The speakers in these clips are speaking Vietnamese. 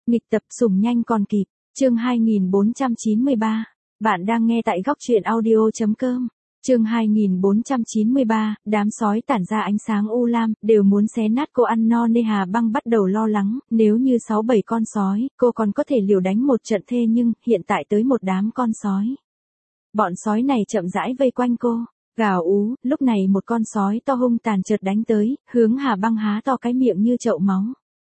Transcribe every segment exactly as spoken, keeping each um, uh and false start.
Nghịch tập sủng nhanh còn kịp, chương hai nghìn bốn trăm chín mươi ba. Bạn đang nghe tại góc truyện audio chấm com. Chương hai nghìn bốn trăm chín mươi ba, đám sói tản ra ánh sáng u lam, đều muốn xé nát cô ăn no nên Hà Băng bắt đầu lo lắng, nếu như sáu bảy con sói, cô còn có thể liều đánh một trận thê nhưng, hiện tại tới một đám con sói. Bọn sói này chậm rãi vây quanh cô, gào ú, lúc này một con sói to hung tàn chợt đánh tới, hướng Hà Băng há to cái miệng như chậu máu.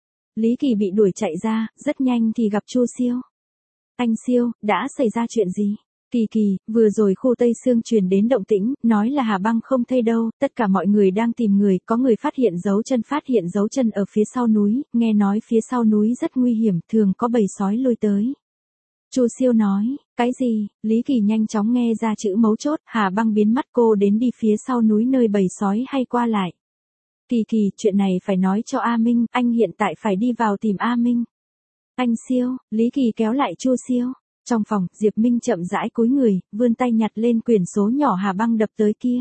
Lý Kỳ bị đuổi chạy ra, rất nhanh thì gặp Chu Siêu. Anh Siêu, đã xảy ra chuyện gì? Kỳ Kỳ, vừa rồi khu Tây Sương truyền đến động tĩnh, nói là Hà Băng không thấy đâu, tất cả mọi người đang tìm người, có người phát hiện dấu chân phát hiện dấu chân ở phía sau núi, nghe nói phía sau núi rất nguy hiểm, thường có bầy sói lui tới. Chu Siêu nói, cái gì? Lý Kỳ nhanh chóng nghe ra chữ mấu chốt, Hà Băng biến mắt cô đến đi phía sau núi nơi bầy sói hay qua lại. Kỳ Kỳ, chuyện này phải nói cho A Minh, anh hiện tại phải đi vào tìm A Minh. Anh Siêu, Lý Kỳ kéo lại Chu Siêu. Trong phòng, Diệp Minh chậm rãi cúi người, vươn tay nhặt lên quyển số nhỏ Hà Băng đập tới kia.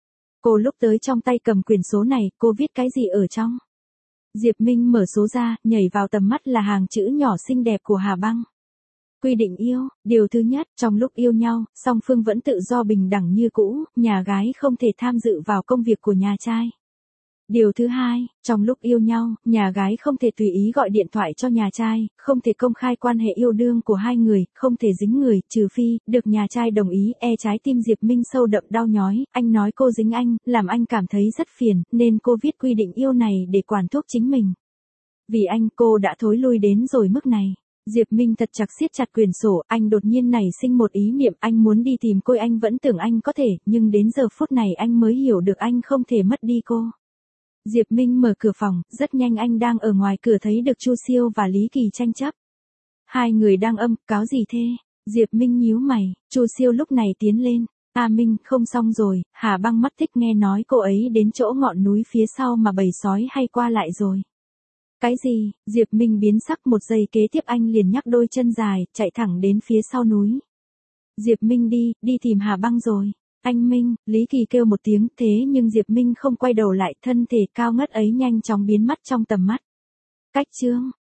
Cô lúc tới trong tay cầm quyển số này, cô viết cái gì ở trong? Diệp Minh mở số ra, nhảy vào tầm mắt là hàng chữ nhỏ xinh đẹp của Hà Băng. Quy định yêu, điều thứ nhất, trong lúc yêu nhau, song phương vẫn tự do bình đẳng như cũ, nhà gái không thể tham dự vào công việc của nhà trai. Điều thứ hai, trong lúc yêu nhau, nhà gái không thể tùy ý gọi điện thoại cho nhà trai, không thể công khai quan hệ yêu đương của hai người, không thể dính người, trừ phi, được nhà trai đồng ý, e trái tim Diệp Minh sâu đậm đau nhói, anh nói cô dính anh, làm anh cảm thấy rất phiền, nên cô viết quy định yêu này để quản thúc chính mình. Vì anh, cô đã thối lui đến rồi mức này. Diệp Minh thật chặt siết chặt quyển sổ, anh đột nhiên nảy sinh một ý niệm, anh muốn đi tìm cô, anh vẫn tưởng anh có thể, nhưng đến giờ phút này anh mới hiểu được anh không thể mất đi cô. Diệp Minh mở cửa phòng, rất nhanh anh đang ở ngoài cửa thấy được Chu Siêu và Lý Kỳ tranh chấp. Hai người đang âm, cáo gì thế? Diệp Minh nhíu mày, Chu Siêu lúc này tiến lên. A Minh, không xong rồi, Hà Băng mắt thích nghe nói cô ấy đến chỗ ngọn núi phía sau mà bầy sói hay qua lại rồi. Cái gì? Diệp Minh biến sắc, một giây kế tiếp anh liền nhắc đôi chân dài, chạy thẳng đến phía sau núi. Diệp Minh đi, đi tìm Hà Băng rồi. Anh Minh, Lý Kỳ kêu một tiếng, thế nhưng Diệp Minh không quay đầu lại, thân thể cao ngất ấy nhanh chóng biến mất trong tầm mắt. Cách chương,